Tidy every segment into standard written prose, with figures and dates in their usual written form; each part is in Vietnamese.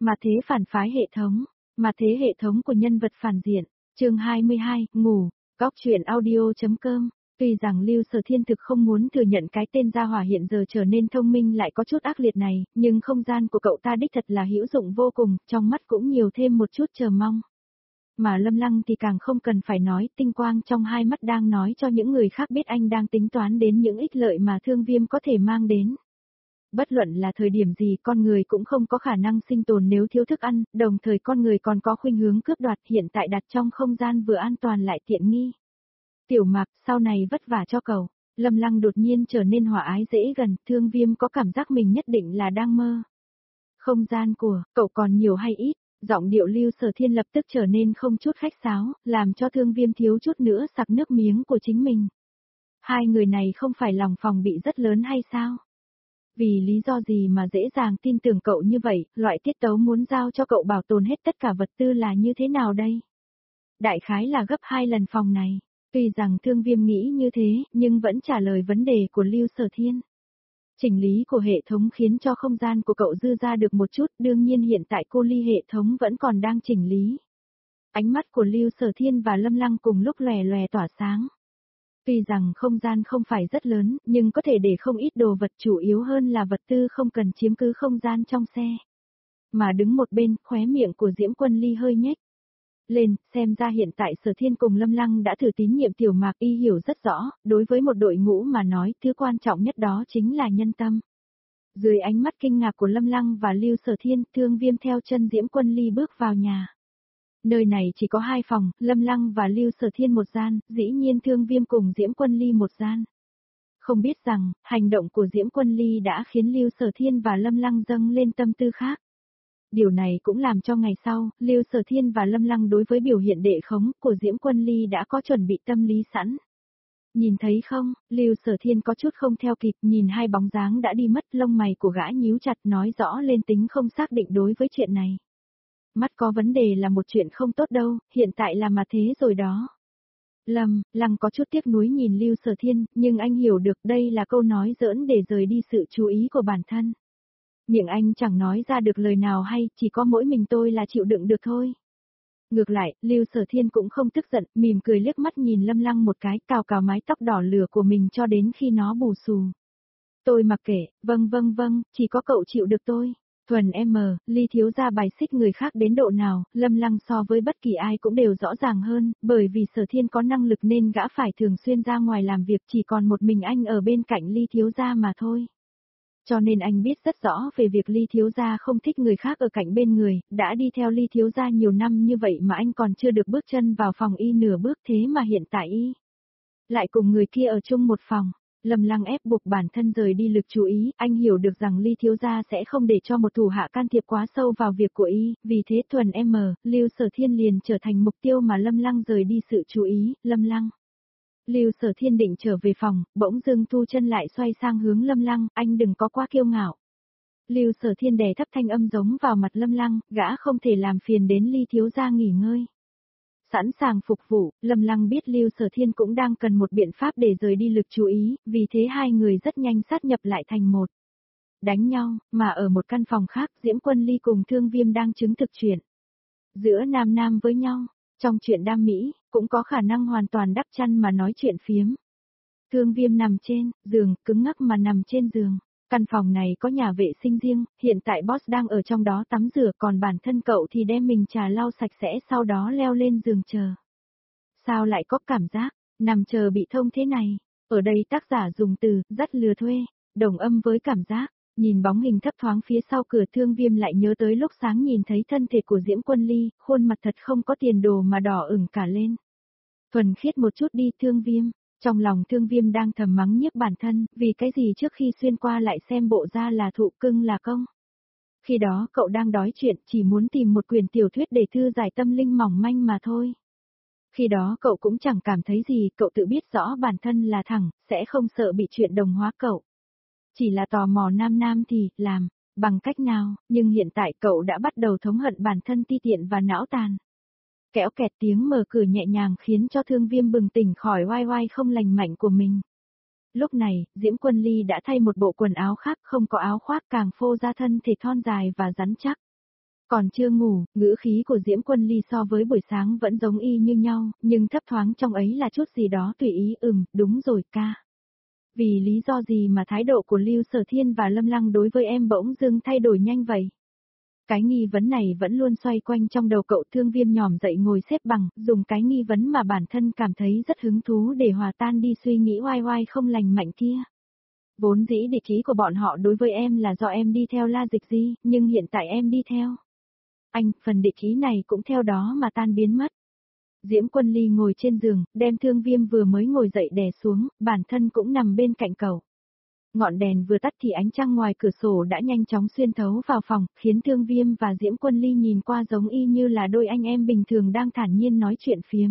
Mà thế phản phái hệ thống. Mà thế hệ thống của nhân vật phản diện. Chương 22, ngủ. Góc truyện audio.com. Tuy rằng Lưu Sở Thiên thực không muốn thừa nhận cái tên gia hỏa hiện giờ trở nên thông minh lại có chút ác liệt này, nhưng không gian của cậu ta đích thật là hữu dụng vô cùng, trong mắt cũng nhiều thêm một chút chờ mong. Mà Lâm Lăng thì càng không cần phải nói, tinh quang trong hai mắt đang nói cho những người khác biết anh đang tính toán đến những ích lợi mà Thương Viêm có thể mang đến. Bất luận là thời điểm gì con người cũng không có khả năng sinh tồn nếu thiếu thức ăn, đồng thời con người còn có khuynh hướng cướp đoạt, hiện tại đặt trong không gian vừa an toàn lại tiện nghi. Tiểu Mạc, sau này vất vả cho cậu. Lâm Lăng đột nhiên trở nên hòa ái dễ gần, Thương Viêm có cảm giác mình nhất định là đang mơ. Không gian của cậu còn nhiều hay ít? Giọng điệu Lưu Sở Thiên lập tức trở nên không chút khách sáo, làm cho Thương Viêm thiếu chút nữa sặc nước miếng của chính mình. Hai người này không phải lòng phòng bị rất lớn hay sao? Vì lý do gì mà dễ dàng tin tưởng cậu như vậy, loại tiết tấu muốn giao cho cậu bảo tồn hết tất cả vật tư là như thế nào đây? Đại khái là gấp 2 lần phòng này. Tuy rằng Thương Viêm nghĩ như thế, nhưng vẫn trả lời vấn đề của Lưu Sở Thiên. Chỉnh lý của hệ thống khiến cho không gian của cậu dư ra được một chút, đương nhiên hiện tại cô ly hệ thống vẫn còn đang chỉnh lý. Ánh mắt của Lưu Sở Thiên và Lâm Lăng cùng lúc lòe lòe tỏa sáng. Tuy rằng không gian không phải rất lớn, nhưng có thể để không ít đồ vật, chủ yếu hơn là vật tư không cần chiếm cứ không gian trong xe. Mà đứng một bên, khóe miệng của Diễm Quân Ly hơi nhếch lên, xem ra hiện tại Sở Thiên cùng Lâm Lăng đã thử tín nhiệm Tiểu Mạc, y hiểu rất rõ, đối với một đội ngũ mà nói, thứ quan trọng nhất đó chính là nhân tâm. Dưới ánh mắt kinh ngạc của Lâm Lăng và Lưu Sở Thiên, Thương Viêm theo chân Diễm Quân Ly bước vào nhà. Nơi này chỉ có 2 phòng, Lâm Lăng và Lưu Sở Thiên một gian, dĩ nhiên Thương Viêm cùng Diễm Quân Ly một gian. Không biết rằng, hành động của Diễm Quân Ly đã khiến Lưu Sở Thiên và Lâm Lăng dâng lên tâm tư khác. Điều này cũng làm cho ngày sau, Lưu Sở Thiên và Lâm Lăng đối với biểu hiện đệ khống của Diễm Quân Ly đã có chuẩn bị tâm lý sẵn. Nhìn thấy không, Lưu Sở Thiên có chút không theo kịp, nhìn hai bóng dáng đã đi mất, lông mày của gã nhíu chặt, nói rõ lên tính không xác định đối với chuyện này. Mắt có vấn đề là một chuyện không tốt đâu, hiện tại là mà thế rồi đó. Lâm Lăng có chút tiếc nuối nhìn Lưu Sở Thiên, nhưng anh hiểu được đây là câu nói giỡn để rời đi sự chú ý của bản thân. Miệng anh chẳng nói ra được lời nào hay, chỉ có mỗi mình tôi là chịu đựng được thôi. Ngược lại, Lưu Sở Thiên cũng không tức giận, mỉm cười liếc mắt nhìn Lâm Lăng một cái, cào cào mái tóc đỏ lửa của mình cho đến khi nó bù xù. Tôi mặc kệ, vâng, chỉ có cậu chịu được tôi. Thuần Ly thiếu gia bài xích người khác đến độ nào, Lâm Lăng so với bất kỳ ai cũng đều rõ ràng hơn, bởi vì Sở Thiên có năng lực nên gã phải thường xuyên ra ngoài làm việc, chỉ còn một mình anh ở bên cạnh Ly thiếu gia mà thôi. Cho nên anh biết rất rõ về việc Ly thiếu gia không thích người khác ở cạnh bên người, đã đi theo Ly thiếu gia nhiều năm như vậy mà anh còn chưa được bước chân vào phòng y nửa bước, thế mà hiện tại y lại cùng người kia ở chung một phòng. Lâm Lăng ép buộc bản thân rời đi lực chú ý, anh hiểu được rằng Ly thiếu gia sẽ không để cho một thủ hạ can thiệp quá sâu vào việc của y, vì thế Thuần Lưu Sở Thiên liền trở thành mục tiêu mà Lâm Lăng rời đi sự chú ý. Lâm Lăng. Lưu Sở Thiên định trở về phòng, bỗng dưng thu chân lại xoay sang hướng Lâm Lăng, anh đừng có quá kiêu ngạo. Lưu Sở Thiên đè thấp thanh âm giống vào mặt Lâm Lăng, gã không thể làm phiền đến Ly thiếu gia nghỉ ngơi. Sẵn sàng phục vụ, Lâm Lăng biết Lưu Sở Thiên cũng đang cần một biện pháp để rời đi lực chú ý, vì thế hai người rất nhanh sát nhập lại thành một. Đánh nhau, mà ở một căn phòng khác, Diễm Quân Ly cùng Thương Viêm đang chứng thực chuyện giữa nam với nhau. Trong chuyện đam mỹ, cũng có khả năng hoàn toàn đắp chăn mà nói chuyện phiếm. Thương Viêm nằm trên giường, cứng ngắc mà nằm trên giường. Căn phòng này có nhà vệ sinh riêng, hiện tại boss đang ở trong đó tắm rửa, còn bản thân cậu thì đem mình trà lau sạch sẽ sau đó leo lên giường chờ. Sao lại có cảm giác nằm chờ bị thông thế này? Ở đây tác giả dùng từ dắt lừa thuê, đồng âm với cảm giác. Nhìn bóng hình thấp thoáng phía sau cửa, Thương Viêm lại nhớ tới lúc sáng nhìn thấy thân thể của Diễm Quân Ly, khuôn mặt thật không có tiền đồ mà đỏ ửng cả lên. Thuần khiết một chút đi Thương Viêm, trong lòng Thương Viêm đang thầm mắng nhiếc bản thân, vì cái gì trước khi xuyên qua lại xem bộ ra là thụ cưng là công. Khi đó cậu đang đói chuyện, chỉ muốn tìm một quyển tiểu thuyết để thư giải tâm linh mỏng manh mà thôi. Khi đó cậu cũng chẳng cảm thấy gì, cậu tự biết rõ bản thân là thẳng, sẽ không sợ bị chuyện đồng hóa cậu. Chỉ là tò mò nam thì, làm, bằng cách nào, nhưng hiện tại cậu đã bắt đầu thống hận bản thân ti tiện và não tàn. Kéo kẹt tiếng mở cửa nhẹ nhàng khiến cho Thương Viêm bừng tỉnh khỏi oai không lành mạnh của mình. Lúc này, Diễm Quân Ly đã thay một bộ quần áo khác, không có áo khoác, càng phô ra thân thể thon dài và rắn chắc. Còn chưa ngủ, ngữ khí của Diễm Quân Ly so với buổi sáng vẫn giống y như nhau, nhưng thấp thoáng trong ấy là chút gì đó tùy ý. Đúng rồi ca. Vì lý do gì mà thái độ của Lưu Sở Thiên và Lâm Lăng đối với em bỗng dưng thay đổi nhanh vậy? Cái nghi vấn này vẫn luôn xoay quanh trong đầu cậu. Thương Viêm nhòm dậy ngồi xếp bằng, dùng cái nghi vấn mà bản thân cảm thấy rất hứng thú để hòa tan đi suy nghĩ oai oai không lành mạnh kia. Vốn dĩ địch ý của bọn họ đối với em là do em đi theo La Dịch Di, nhưng hiện tại em đi theo anh, phần địch ý này cũng theo đó mà tan biến mất. Diễm Quân Ly ngồi trên giường, đem Thương Viêm vừa mới ngồi dậy đè xuống, bản thân cũng nằm bên cạnh cậu. Ngọn đèn vừa tắt thì ánh trăng ngoài cửa sổ đã nhanh chóng xuyên thấu vào phòng, khiến Thương Viêm và Diễm Quân Ly nhìn qua giống y như là đôi anh em bình thường đang thản nhiên nói chuyện phiếm.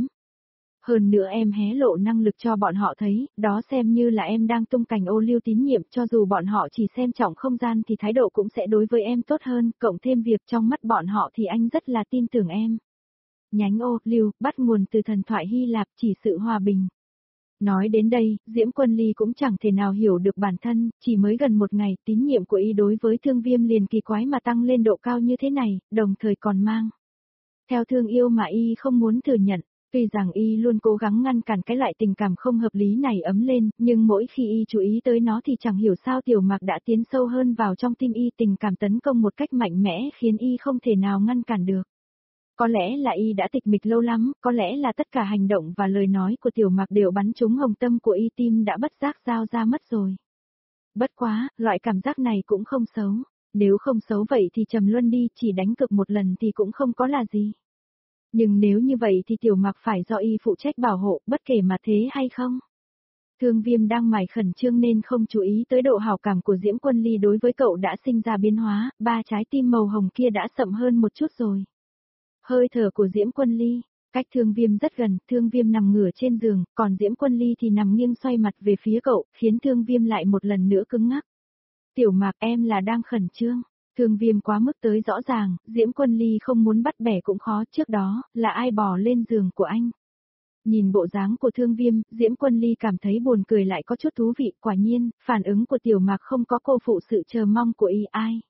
Hơn nữa em hé lộ năng lực cho bọn họ thấy, đó xem như là em đang tung cành ô liu tín nhiệm, cho dù bọn họ chỉ xem trọng không gian thì thái độ cũng sẽ đối với em tốt hơn, cộng thêm việc trong mắt bọn họ thì anh rất là tin tưởng em. Nhánh ô liu bắt nguồn từ thần thoại Hy Lạp, chỉ sự hòa bình. Nói đến đây, Diễm Quân Ly cũng chẳng thể nào hiểu được bản thân, chỉ mới gần một ngày, tín nhiệm của y đối với Thương Viêm liền kỳ quái mà tăng lên độ cao như thế này, đồng thời còn mang theo thương yêu mà y không muốn thừa nhận. Tuy rằng y luôn cố gắng ngăn cản cái loại tình cảm không hợp lý này ấm lên, nhưng mỗi khi y chú ý tới nó thì chẳng hiểu sao Tiểu Mạc đã tiến sâu hơn vào trong tim y, tình cảm tấn công một cách mạnh mẽ khiến y không thể nào ngăn cản được. Có lẽ là y đã tịch mịch lâu lắm, có lẽ là tất cả hành động và lời nói của Tiểu Mạc đều bắn trúng hồng tâm của y, tim đã bất giác giao ra mất rồi. Bất quá, loại cảm giác này cũng không xấu. Nếu không xấu vậy thì trầm luân đi, chỉ đánh cược một lần thì cũng không có là gì. Nhưng nếu như vậy thì Tiểu Mạc phải do y phụ trách bảo hộ, bất kể mà thế hay không. Thương Viêm đang mải khẩn trương nên không chú ý tới độ hảo cảm của Diễm Quân Ly đối với cậu đã sinh ra biến hóa, ba trái tim màu hồng kia đã sậm hơn một chút rồi. Hơi thở của Diễm Quân Ly, cách Thương Viêm rất gần, Thương Viêm nằm ngửa trên giường, còn Diễm Quân Ly thì nằm nghiêng xoay mặt về phía cậu, khiến Thương Viêm lại một lần nữa cứng ngắc. Tiểu Mạc, em là đang khẩn trương. Thương Viêm quá mức tới rõ ràng, Diễm Quân Ly không muốn bắt bẻ cũng khó, trước đó, là ai bò lên giường của anh. Nhìn bộ dáng của Thương Viêm, Diễm Quân Ly cảm thấy buồn cười lại có chút thú vị, quả nhiên, phản ứng của Tiểu Mạc không có cô phụ sự chờ mong của y.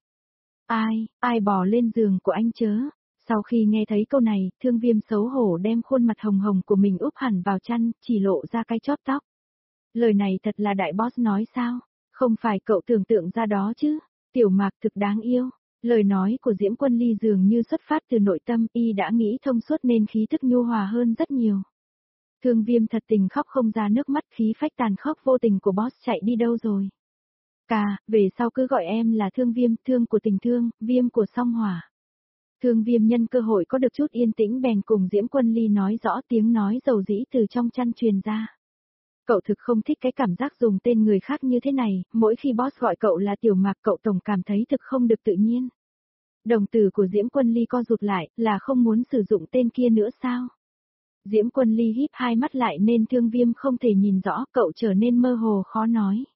Ai bò lên giường của anh chớ? Sau khi nghe thấy câu này, Thương Viêm xấu hổ đem khuôn mặt hồng hồng của mình úp hẳn vào chăn, chỉ lộ ra cái chóp tóc. Lời này thật là đại boss nói sao? Không phải cậu tưởng tượng ra đó chứ? Tiểu Mạc thực đáng yêu. Lời nói của Diễm Quân Ly dường như xuất phát từ nội tâm, y đã nghĩ thông suốt nên khí thức nhu hòa hơn rất nhiều. Thương Viêm thật tình khóc không ra nước mắt, khí phách tàn khốc vô tình của boss chạy đi đâu rồi? Về sau cứ gọi em là Thương Viêm, thương của tình thương, viêm của song hỏa. Thương Viêm nhân cơ hội có được chút yên tĩnh bèn cùng Diễm Quân Ly nói rõ, tiếng nói dầu dĩ từ trong chăn truyền ra. Cậu thực không thích cái cảm giác dùng tên người khác như thế này, mỗi khi boss gọi cậu là Tiểu Mạc cậu tổng cảm thấy thực không được tự nhiên. Đồng tử của Diễm Quân Ly co rụt lại, là không muốn sử dụng tên kia nữa sao? Diễm Quân Ly híp hai mắt lại nên Thương Viêm không thể nhìn rõ, cậu trở nên mơ hồ khó nói.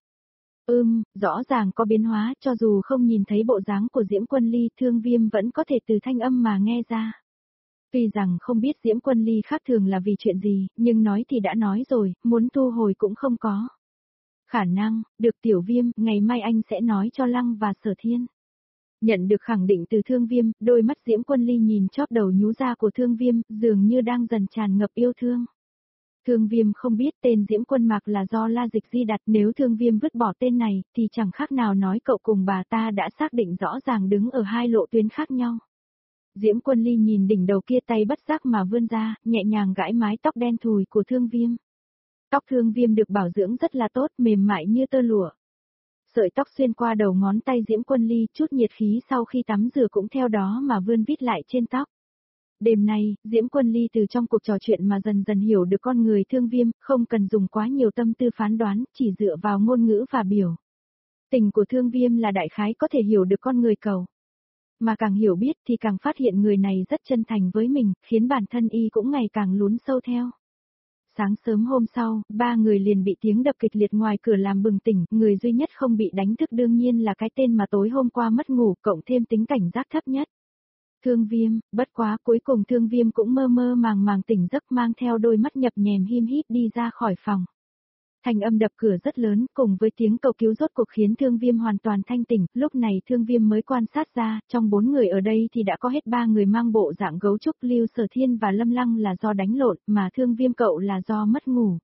Rõ ràng có biến hóa, cho dù không nhìn thấy bộ dáng của Diễm Quân Ly, Thương Viêm vẫn có thể từ thanh âm mà nghe ra. Tuy rằng không biết Diễm Quân Ly khác thường là vì chuyện gì, nhưng nói thì đã nói rồi, muốn thu hồi cũng không có. Khả năng, được Tiểu Viêm, ngày mai anh sẽ nói cho Lăng và Sở Thiên. Nhận được khẳng định từ Thương Viêm, đôi mắt Diễm Quân Ly nhìn chóp đầu nhú ra của Thương Viêm, dường như đang dần tràn ngập yêu thương. Thương Viêm không biết tên Diễm Quân Mạc là do La Dịch Di đặt, nếu Thương Viêm vứt bỏ tên này, thì chẳng khác nào nói cậu cùng bà ta đã xác định rõ ràng đứng ở hai lộ tuyến khác nhau. Diễm Quân Ly nhìn đỉnh đầu kia, tay bất giác mà vươn ra, nhẹ nhàng gãi mái tóc đen thùi của Thương Viêm. Tóc Thương Viêm được bảo dưỡng rất là tốt, mềm mại như tơ lụa. Sợi tóc xuyên qua đầu ngón tay Diễm Quân Ly, chút nhiệt khí sau khi tắm rửa cũng theo đó mà vươn vít lại trên tóc. Đêm nay, Diễm Quân Ly từ trong cuộc trò chuyện mà dần dần hiểu được con người Thương Viêm, không cần dùng quá nhiều tâm tư phán đoán, chỉ dựa vào ngôn ngữ và biểu tình của Thương Viêm là đại khái có thể hiểu được con người cậu. Mà càng hiểu biết thì càng phát hiện người này rất chân thành với mình, khiến bản thân y cũng ngày càng lún sâu theo. Sáng sớm hôm sau, ba người liền bị tiếng đập kịch liệt ngoài cửa làm bừng tỉnh, người duy nhất không bị đánh thức đương nhiên là cái tên mà tối hôm qua mất ngủ, cộng thêm tính cảnh giác thấp nhất. Thương Viêm, bất quá cuối cùng Thương Viêm cũng mơ mơ màng màng tỉnh giấc, mang theo đôi mắt nhập nhèm him híp đi ra khỏi phòng. Thanh âm đập cửa rất lớn, cùng với tiếng cầu cứu rốt cuộc khiến Thương Viêm hoàn toàn thanh tỉnh, lúc này Thương Viêm mới quan sát ra, trong 4 người ở đây thì đã có hết 3 người mang bộ dạng gấu trúc, Lưu Sở Thiên và Lâm Lăng là do đánh lộn, mà Thương Viêm cậu là do mất ngủ.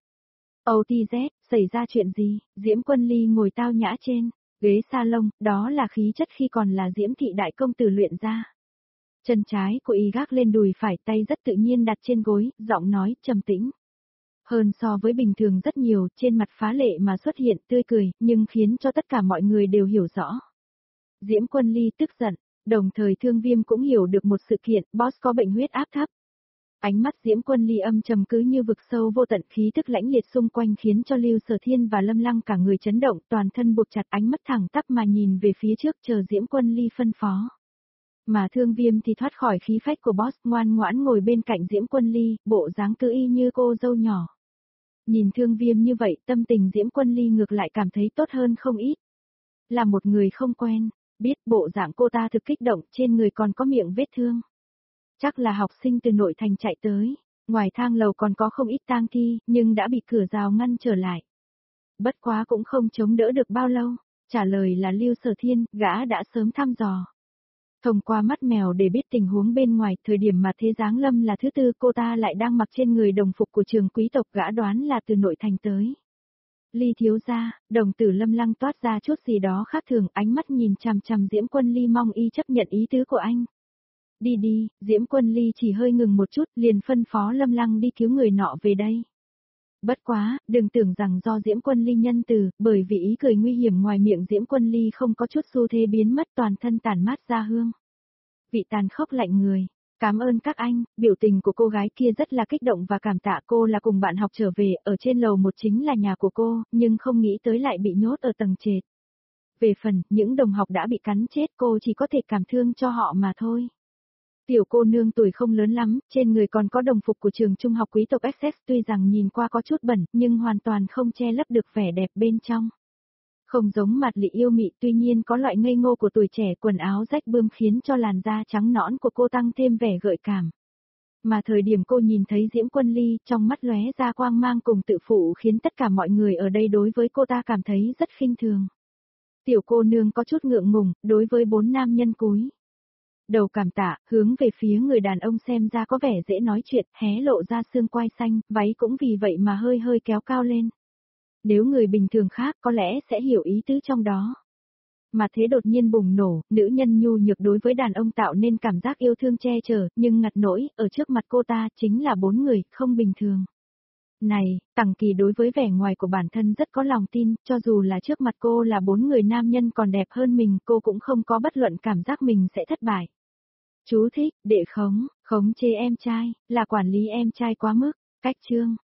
OTZ, xảy ra chuyện gì? Diễm Quân Ly ngồi tao nhã trên ghế salon, đó là khí chất khi còn là Diễm thị đại công tử luyện ra. Chân trái của y gác lên đùi phải, tay rất tự nhiên đặt trên gối, giọng nói trầm tĩnh. Hơn so với bình thường rất nhiều, trên mặt phá lệ mà xuất hiện tươi cười, nhưng khiến cho tất cả mọi người đều hiểu rõ. Diễm Quân Ly tức giận, đồng thời Thương Viêm cũng hiểu được một sự kiện, boss có bệnh huyết áp thấp. Ánh mắt Diễm Quân Ly âm trầm cứ như vực sâu vô tận, khí tức lãnh liệt xung quanh khiến cho Lưu Sở Thiên và Lâm Lăng cả người chấn động, toàn thân buộc chặt, ánh mắt thẳng tắp mà nhìn về phía trước chờ Diễm Quân Ly phân phó. Mà Thương Viêm thì thoát khỏi khí phách của boss, ngoan ngoãn ngồi bên cạnh Diễm Quân Ly, bộ dáng cứ y như cô dâu nhỏ. Nhìn Thương Viêm như vậy, tâm tình Diễm Quân Ly ngược lại cảm thấy tốt hơn không ít. Là một người không quen, biết bộ dạng cô ta thực kích động, trên người còn có miệng vết thương. Chắc là học sinh từ nội thành chạy tới, ngoài thang lầu còn có không ít tang thi, nhưng đã bị cửa rào ngăn trở lại. Bất quá cũng không chống đỡ được bao lâu, trả lời là Lưu Sở Thiên, gã đã sớm thăm dò. Thông qua mắt mèo để biết tình huống bên ngoài, thời điểm mà Thế Giáng Lâm là thứ tư, cô ta lại đang mặc trên người đồng phục của trường quý tộc, gã đoán là từ nội thành tới. Ly thiếu gia, đồng tử Lâm Lăng toát ra chút gì đó khác thường, ánh mắt nhìn chằm chằm Diễm Quân Ly, mong y chấp nhận ý tứ của anh. Đi đi, Diễm Quân Ly chỉ hơi ngừng một chút, liền phân phó Lâm Lăng đi cứu người nọ về đây. Bất quá, đừng tưởng rằng do Diễm Quân Ly nhân từ, bởi vì ý cười nguy hiểm ngoài miệng Diễm Quân Ly không có chút xu thế biến mất, toàn thân tản mát ra hương. Vị tàn khốc lạnh người. Cảm ơn các anh, biểu tình của cô gái kia rất là kích động và cảm tạ, cô là cùng bạn học trở về, ở trên lầu một chính là nhà của cô, nhưng không nghĩ tới lại bị nhốt ở tầng trệt. Về phần, những đồng học đã bị cắn chết, cô chỉ có thể cảm thương cho họ mà thôi. Tiểu cô nương tuổi không lớn lắm, trên người còn có đồng phục của trường trung học quý tộc Essex, tuy rằng nhìn qua có chút bẩn, nhưng hoàn toàn không che lấp được vẻ đẹp bên trong. Không giống mặt lị yêu mị, tuy nhiên có loại ngây ngô của tuổi trẻ, quần áo rách bươm khiến cho làn da trắng nõn của cô tăng thêm vẻ gợi cảm. Mà thời điểm cô nhìn thấy Diễm Quân Ly, trong mắt lóe ra quang mang cùng tự phụ khiến tất cả mọi người ở đây đối với cô ta cảm thấy rất khinh thường. Tiểu cô nương có chút ngượng ngùng, đối với 4 nam nhân cúi đầu cảm tạ, hướng về phía người đàn ông xem ra có vẻ dễ nói chuyện, hé lộ ra xương quai xanh, váy cũng vì vậy mà hơi hơi kéo cao lên. Nếu người bình thường khác có lẽ sẽ hiểu ý tứ trong đó. Mà thế đột nhiên bùng nổ, nữ nhân nhu nhược đối với đàn ông tạo nên cảm giác yêu thương che chở, nhưng ngặt nỗi, ở trước mặt cô ta chính là 4 người, không bình thường. Này, Tằng Kỳ đối với vẻ ngoài của bản thân rất có lòng tin, cho dù là trước mặt cô là 4 người nam nhân còn đẹp hơn mình, cô cũng không có bất luận cảm giác mình sẽ thất bại. Chú thích, đệ khống chế em trai, là quản lý em trai quá mức, cách chương.